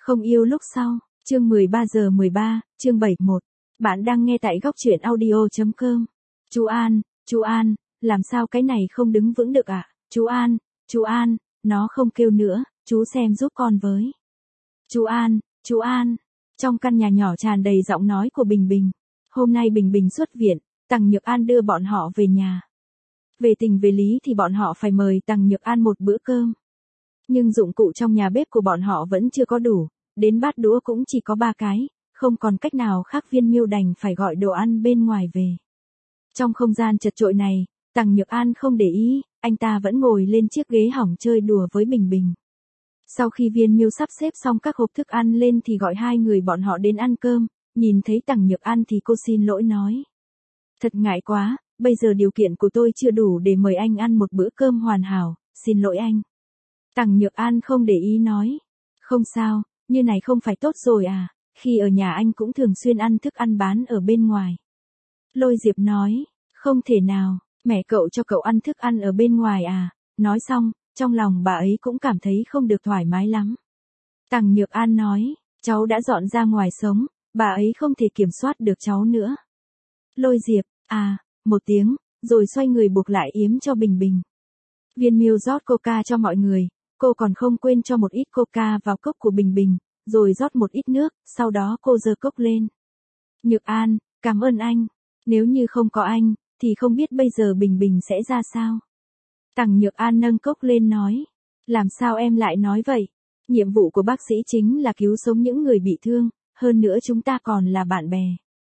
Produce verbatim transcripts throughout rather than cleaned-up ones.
Không yêu lúc sau, chương mười ba giờ mười ba, chương bảy một. Bạn đang nghe tại góc truyện audio chấm com. Chú An, chú An, làm sao cái này không đứng vững được ạ? À? Chú An, chú An, nó không kêu nữa, chú xem giúp con với. Chú An, chú An. Trong căn nhà nhỏ tràn đầy giọng nói của Bình Bình. Hôm nay Bình Bình xuất viện, Tằng Nhược An đưa bọn họ về nhà. Về tình về lý thì bọn họ phải mời Tằng Nhược An một bữa cơm. Nhưng dụng cụ trong nhà bếp của bọn họ vẫn chưa có đủ, đến bát đũa cũng chỉ có ba cái, không còn cách nào khác Viên Miêu đành phải gọi đồ ăn bên ngoài về. Trong không gian chật chội này, Tằng Nhược An không để ý, anh ta vẫn ngồi lên chiếc ghế hỏng chơi đùa với Bình Bình. Sau khi Viên Miêu sắp xếp xong các hộp thức ăn lên thì gọi hai người bọn họ đến ăn cơm, nhìn thấy Tằng Nhược An thì cô xin lỗi nói. Thật ngại quá, bây giờ điều kiện của tôi chưa đủ để mời anh ăn một bữa cơm hoàn hảo, xin lỗi anh. Tằng Nhược An không để ý nói. Không sao, như này không phải tốt rồi à, khi ở nhà anh cũng thường xuyên ăn thức ăn bán ở bên ngoài. Lôi Diệp nói, không thể nào, mẹ cậu cho cậu ăn thức ăn ở bên ngoài à, nói xong, trong lòng bà ấy cũng cảm thấy không được thoải mái lắm. Tằng Nhược An nói, cháu đã dọn ra ngoài sống, bà ấy không thể kiểm soát được cháu nữa. Lôi Diệp, à, một tiếng, rồi xoay người buộc lại yếm cho Bình Bình. Viên Miêu rót coca cho mọi người, cô còn không quên cho một ít coca vào cốc của Bình Bình, rồi rót một ít nước, sau đó cô giơ cốc lên. Nhược An, cảm ơn anh, nếu như không có anh, thì không biết bây giờ Bình Bình sẽ ra sao. Tằng Nhược An nâng cốc lên nói, làm sao em lại nói vậy, nhiệm vụ của bác sĩ chính là cứu sống những người bị thương, hơn nữa chúng ta còn là bạn bè.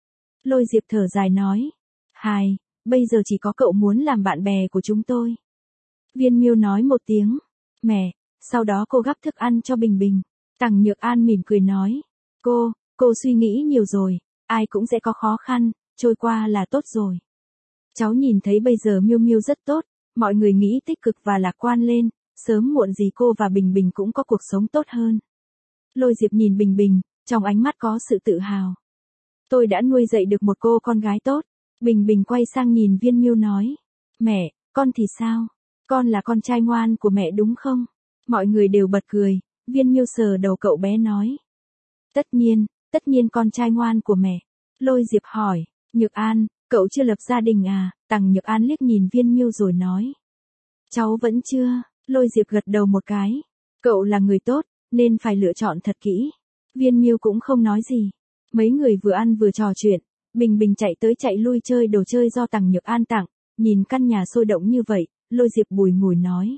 Lôi Diệp thở dài nói, hài, bây giờ chỉ có cậu muốn làm bạn bè của chúng tôi. Viên Miêu nói một tiếng, mẹ, sau đó cô gắp thức ăn cho Bình Bình. Tằng Nhược An mỉm cười nói, cô, cô suy nghĩ nhiều rồi, ai cũng sẽ có khó khăn, trôi qua là tốt rồi. Cháu nhìn thấy bây giờ Miêu Miêu rất tốt, mọi người nghĩ tích cực và lạc quan lên, sớm muộn gì cô và Bình Bình cũng có cuộc sống tốt hơn. Lôi Diệp nhìn Bình Bình, trong ánh mắt có sự tự hào. Tôi đã nuôi dạy được một cô con gái tốt. Bình Bình quay sang nhìn Viên Miêu nói, mẹ, con thì sao? Con là con trai ngoan của mẹ đúng không? Mọi người đều bật cười, Viên Miêu sờ đầu cậu bé nói. Tất nhiên, tất nhiên con trai ngoan của mẹ. Lôi Diệp hỏi, Nhược An, cậu chưa lập gia đình à? Tằng Nhược An liếc nhìn Viên Miêu rồi nói. Cháu vẫn chưa, Lôi Diệp gật đầu một cái. Cậu là người tốt, nên phải lựa chọn thật kỹ. Viên Miêu cũng không nói gì. Mấy người vừa ăn vừa trò chuyện, Bình Bình chạy tới chạy lui chơi đồ chơi do Tằng Nhược An tặng, nhìn căn nhà sôi động như vậy, Lôi Diệp bùi ngùi nói.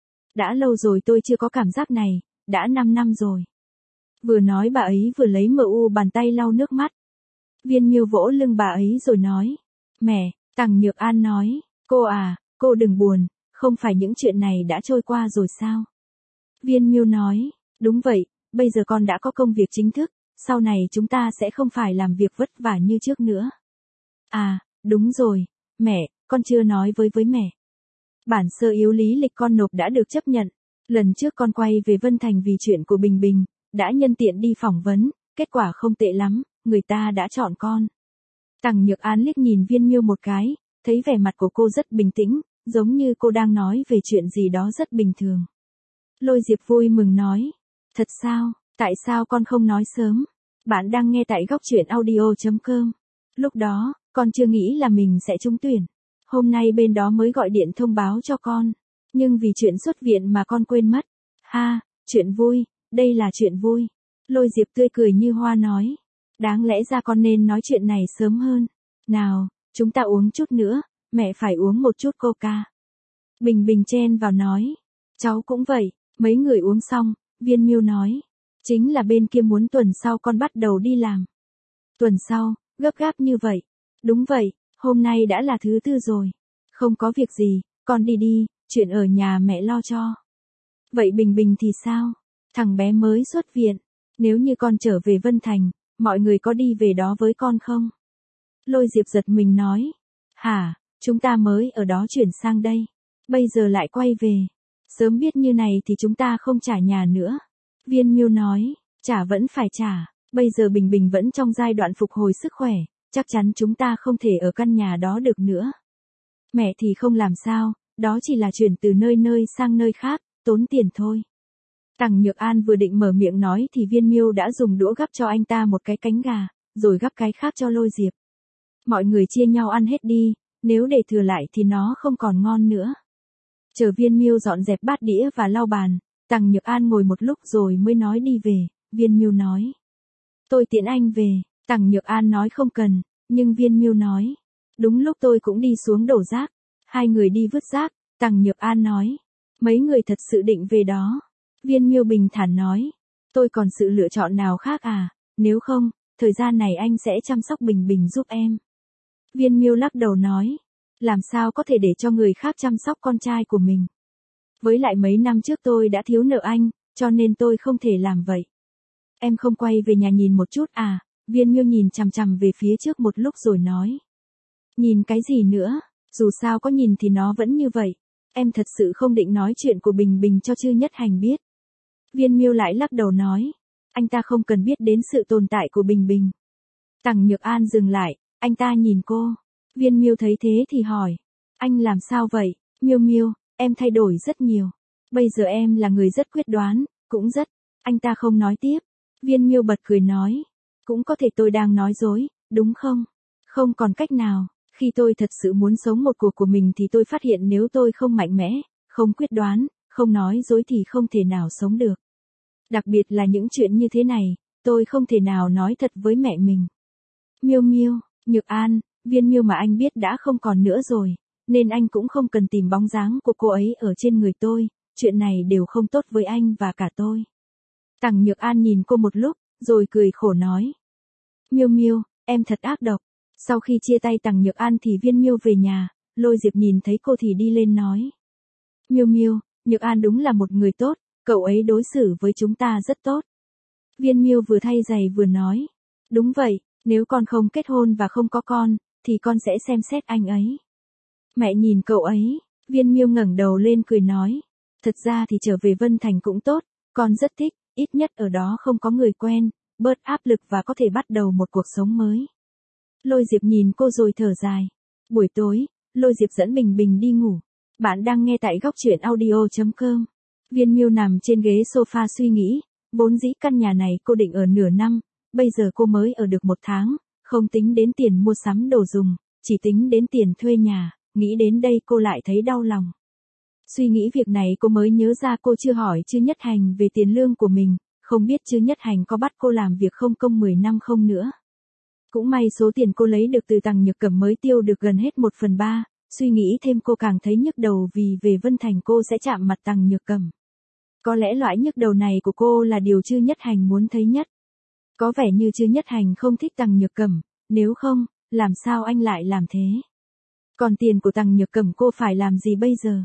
Đã lâu rồi tôi chưa có cảm giác này, đã năm năm rồi. Vừa nói bà ấy vừa lấy mờ u bàn tay lau nước mắt. Viên Miêu vỗ lưng bà ấy rồi nói. Mẹ, Tằng Nhược An nói, cô à, cô đừng buồn, không phải những chuyện này đã trôi qua rồi sao? Viên Miêu nói, đúng vậy, bây giờ con đã có công việc chính thức, sau này chúng ta sẽ không phải làm việc vất vả như trước nữa. À, đúng rồi, mẹ, con chưa nói với với mẹ. Bản sơ yếu lý lịch con nộp đã được chấp nhận. Lần trước con quay về Vân Thành vì chuyện của Bình Bình, đã nhân tiện đi phỏng vấn, kết quả không tệ lắm, người ta đã chọn con. Tằng Nhược An liếc nhìn Viên Miêu một cái, thấy vẻ mặt của cô rất bình tĩnh, giống như cô đang nói về chuyện gì đó rất bình thường. Lôi Diệp vui mừng nói, thật sao, tại sao con không nói sớm? Bạn đang nghe tại góc truyện audio chấm com. Lúc đó, con chưa nghĩ là mình sẽ trúng tuyển. Hôm nay bên đó mới gọi điện thông báo cho con. Nhưng vì chuyện xuất viện mà con quên mất. Ha, chuyện vui, đây là chuyện vui. Lôi Diệp tươi cười như hoa nói. Đáng lẽ ra con nên nói chuyện này sớm hơn. Nào, chúng ta uống chút nữa, mẹ phải uống một chút coca. Bình Bình chen vào nói. Cháu cũng vậy, mấy người uống xong, Viên Miêu nói. Chính là bên kia muốn tuần sau con bắt đầu đi làm. Tuần sau, gấp gáp như vậy. Đúng vậy, hôm nay đã là thứ tư rồi. Không có việc gì, con đi đi, chuyện ở nhà mẹ lo cho. Vậy Bình Bình thì sao? Thằng bé mới xuất viện. Nếu như con trở về Vân Thành, mọi người có đi về đó với con không? Lôi Diệp giật mình nói. Hả, chúng ta mới ở đó chuyển sang đây. Bây giờ lại quay về. Sớm biết như này thì chúng ta không trả nhà nữa. Viên Miêu nói, trả vẫn phải trả, bây giờ Bình Bình vẫn trong giai đoạn phục hồi sức khỏe, chắc chắn chúng ta không thể ở căn nhà đó được nữa. Mẹ thì không làm sao, đó chỉ là chuyển từ nơi nơi sang nơi khác, tốn tiền thôi. Tằng Nhược An vừa định mở miệng nói thì Viên Miêu đã dùng đũa gắp cho anh ta một cái cánh gà, rồi gắp cái khác cho Lôi Diệp. Mọi người chia nhau ăn hết đi, nếu để thừa lại thì nó không còn ngon nữa. Chờ Viên Miêu dọn dẹp bát đĩa và lau bàn, Tằng Nhược An ngồi một lúc rồi mới nói đi về. Viên Miêu nói, tôi tiễn anh về. Tằng Nhược An nói không cần, nhưng Viên Miêu nói, đúng lúc tôi cũng đi xuống đổ rác. Hai người đi vứt rác, Tằng Nhược An nói, mấy người thật sự định về đó. Viên Miêu bình thản nói, tôi còn sự lựa chọn nào khác à, nếu không, thời gian này anh sẽ chăm sóc Bình Bình giúp em. Viên Miêu lắc đầu nói, làm sao có thể để cho người khác chăm sóc con trai của mình. Với lại mấy năm trước tôi đã thiếu nợ anh, cho nên tôi không thể làm vậy. Em không quay về nhà nhìn một chút à? Viên Miêu nhìn chằm chằm về phía trước một lúc rồi nói. Nhìn cái gì nữa, dù sao có nhìn thì nó vẫn như vậy. Em thật sự không định nói chuyện của Bình Bình cho Chư Nhất Hành biết. Viên Miêu lại lắc đầu nói, anh ta không cần biết đến sự tồn tại của Bình Bình. Tằng Nhược An dừng lại, anh ta nhìn cô. Viên Miêu thấy thế thì hỏi, anh làm sao vậy? Miêu Miêu, em thay đổi rất nhiều. Bây giờ em là người rất quyết đoán, cũng rất. Anh ta không nói tiếp. Viên Miêu bật cười nói, cũng có thể tôi đang nói dối, đúng không? Không còn cách nào, khi tôi thật sự muốn sống một cuộc của mình thì tôi phát hiện nếu tôi không mạnh mẽ, không quyết đoán, không nói dối thì không thể nào sống được. Đặc biệt là những chuyện như thế này, tôi không thể nào nói thật với mẹ mình. Miêu Miêu, Nhược An, Viên Miêu mà anh biết đã không còn nữa rồi, nên anh cũng không cần tìm bóng dáng của cô ấy ở trên người tôi, chuyện này đều không tốt với anh và cả tôi. Tằng Nhược An nhìn cô một lúc, rồi cười khổ nói. Miêu Miêu, em thật ác độc. Sau khi chia tay Tằng Nhược An thì Viên Miêu về nhà, Lôi Diệp nhìn thấy cô thì đi lên nói. Miêu Miêu, Nhược An đúng là một người tốt, cậu ấy đối xử với chúng ta rất tốt. Viên Miêu vừa thay giày vừa nói. Đúng vậy, nếu con không kết hôn và không có con, thì con sẽ xem xét anh ấy. Mẹ nhìn cậu ấy, Viên Miêu ngẩng đầu lên cười nói. Thật ra thì trở về Vân Thành cũng tốt, con rất thích, ít nhất ở đó không có người quen, bớt áp lực và có thể bắt đầu một cuộc sống mới. Lôi Diệp nhìn cô rồi thở dài. Buổi tối, Lôi Diệp dẫn Bình Bình đi ngủ. Bạn đang nghe tại góc truyện audio chấm com. Viên Miêu nằm trên ghế sofa suy nghĩ, vốn dĩ căn nhà này cô định ở nửa năm, bây giờ cô mới ở được một tháng, không tính đến tiền mua sắm đồ dùng, chỉ tính đến tiền thuê nhà, nghĩ đến đây cô lại thấy đau lòng. Suy nghĩ việc này cô mới nhớ ra cô chưa hỏi Chư Nhất Hành về tiền lương của mình, không biết Chư Nhất Hành có bắt cô làm việc không công mười năm không nữa. Cũng may số tiền cô lấy được từ Tằng Nhược Cẩm mới tiêu được gần hết một phần ba, suy nghĩ thêm cô càng thấy nhức đầu vì về Vân Thành cô sẽ chạm mặt Tằng Nhược Cẩm. Có lẽ loại nhức đầu này của cô là điều Chư Nhất Hành muốn thấy nhất. Có vẻ như Chư Nhất Hành không thích Tằng Nhược Cẩm, nếu không, làm sao anh lại làm thế? Còn tiền của Tằng Nhược Cẩm cô phải làm gì bây giờ?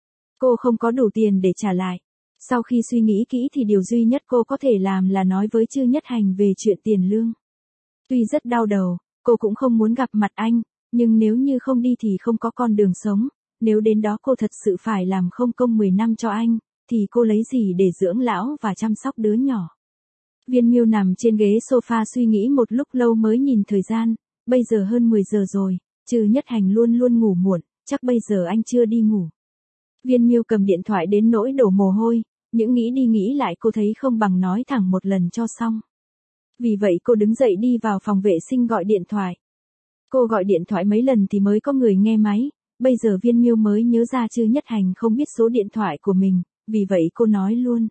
Cô không có đủ tiền để trả lại. Sau khi suy nghĩ kỹ thì điều duy nhất cô có thể làm là nói với Chư Nhất Hành về chuyện tiền lương. Tuy rất đau đầu, cô cũng không muốn gặp mặt anh, nhưng nếu như không đi thì không có con đường sống, nếu đến đó cô thật sự phải làm không công mười năm cho anh, thì cô lấy gì để dưỡng lão và chăm sóc đứa nhỏ. Viên Miêu nằm trên ghế sofa suy nghĩ một lúc lâu mới nhìn thời gian, bây giờ hơn mười giờ rồi, Chư Nhất Hành luôn luôn ngủ muộn, chắc bây giờ anh chưa đi ngủ. Viên Miêu cầm điện thoại đến nỗi đổ mồ hôi, những nghĩ đi nghĩ lại cô thấy không bằng nói thẳng một lần cho xong. Vì vậy cô đứng dậy đi vào phòng vệ sinh gọi điện thoại. Cô gọi điện thoại mấy lần thì mới có người nghe máy, bây giờ Viên Miêu mới nhớ ra Chư Nhất Hành không biết số điện thoại của mình, vì vậy cô nói luôn.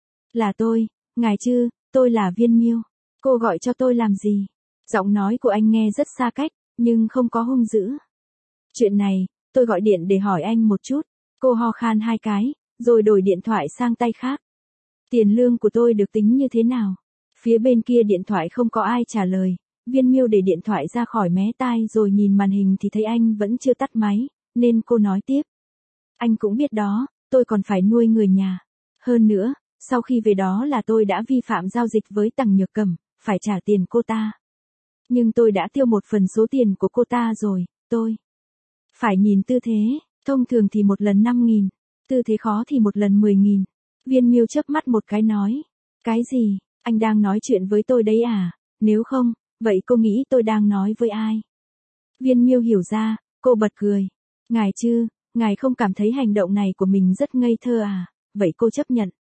Là tôi, ngài Chư, tôi là Viên Miêu. Cô gọi cho tôi làm gì? Giọng nói của anh nghe rất xa cách, nhưng không có hung dữ. Chuyện này, tôi gọi điện để hỏi anh một chút. Cô ho khan hai cái, rồi đổi điện thoại sang tay khác. Tiền lương của tôi được tính như thế nào? Phía bên kia điện thoại không có ai trả lời. Viên Miêu để điện thoại ra khỏi mé tai rồi nhìn màn hình thì thấy anh vẫn chưa tắt máy, nên cô nói tiếp. Anh cũng biết đó, tôi còn phải nuôi người nhà. Hơn nữa, sau khi về đó là tôi đã vi phạm giao dịch với Tằng Nhược Cẩm, phải trả tiền cô ta. Nhưng tôi đã tiêu một phần số tiền của cô ta rồi, tôi phải nhìn tư thế, thông thường thì một lần năm nghìn, tư thế khó thì một lần mười nghìn. Viên Miêu chớp mắt một cái nói. Cái gì, anh đang nói chuyện với tôi đấy à? Nếu không, vậy cô nghĩ tôi đang nói với ai? Viên Miêu hiểu ra, cô bật cười. Ngài Chư, ngài không cảm thấy hành động này của mình rất ngây thơ à? Vậy cô chấp nhận.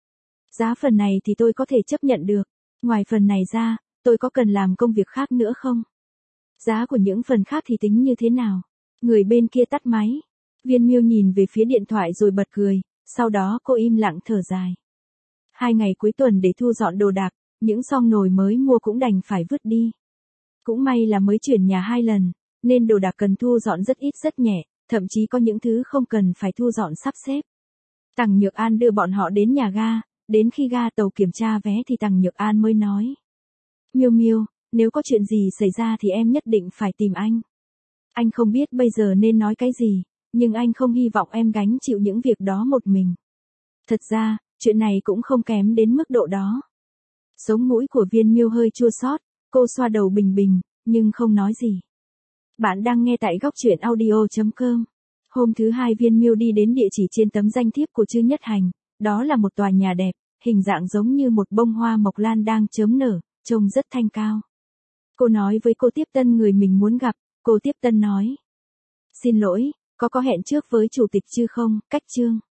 Giá phần này thì tôi có thể chấp nhận được. Ngoài phần này ra, tôi có cần làm công việc khác nữa không? Giá của những phần khác thì tính như thế nào? Người bên kia tắt máy. Viên Miêu nhìn về phía điện thoại rồi bật cười, sau đó cô im lặng thở dài. Hai ngày cuối tuần để thu dọn đồ đạc, những xong nồi mới mua cũng đành phải vứt đi. Cũng may là mới chuyển nhà hai lần, nên đồ đạc cần thu dọn rất ít rất nhẹ, thậm chí có những thứ không cần phải thu dọn sắp xếp. Tằng Nhược An đưa bọn họ đến nhà ga, đến khi ga tàu kiểm tra vé thì Tằng Nhược An mới nói. Miêu Miêu, nếu có chuyện gì xảy ra thì em nhất định phải tìm anh. Anh không biết bây giờ nên nói cái gì, nhưng anh không hy vọng em gánh chịu những việc đó một mình. Thật ra, chuyện này cũng không kém đến mức độ đó. Sống mũi của Viên Miêu hơi chua xót, cô xoa đầu bình bình, nhưng không nói gì. Bạn đang nghe tại góc truyện audio chấm com. Hôm thứ hai Viên Miêu đi đến địa chỉ trên tấm danh thiếp của Trư Nhất Hành, đó là một tòa nhà đẹp, hình dạng giống như một bông hoa mộc lan đang chớm nở, trông rất thanh cao. Cô nói với cô tiếp tân người mình muốn gặp, cô tiếp tân nói. Xin lỗi, có có hẹn trước với chủ tịch Trư không, Cách Trương.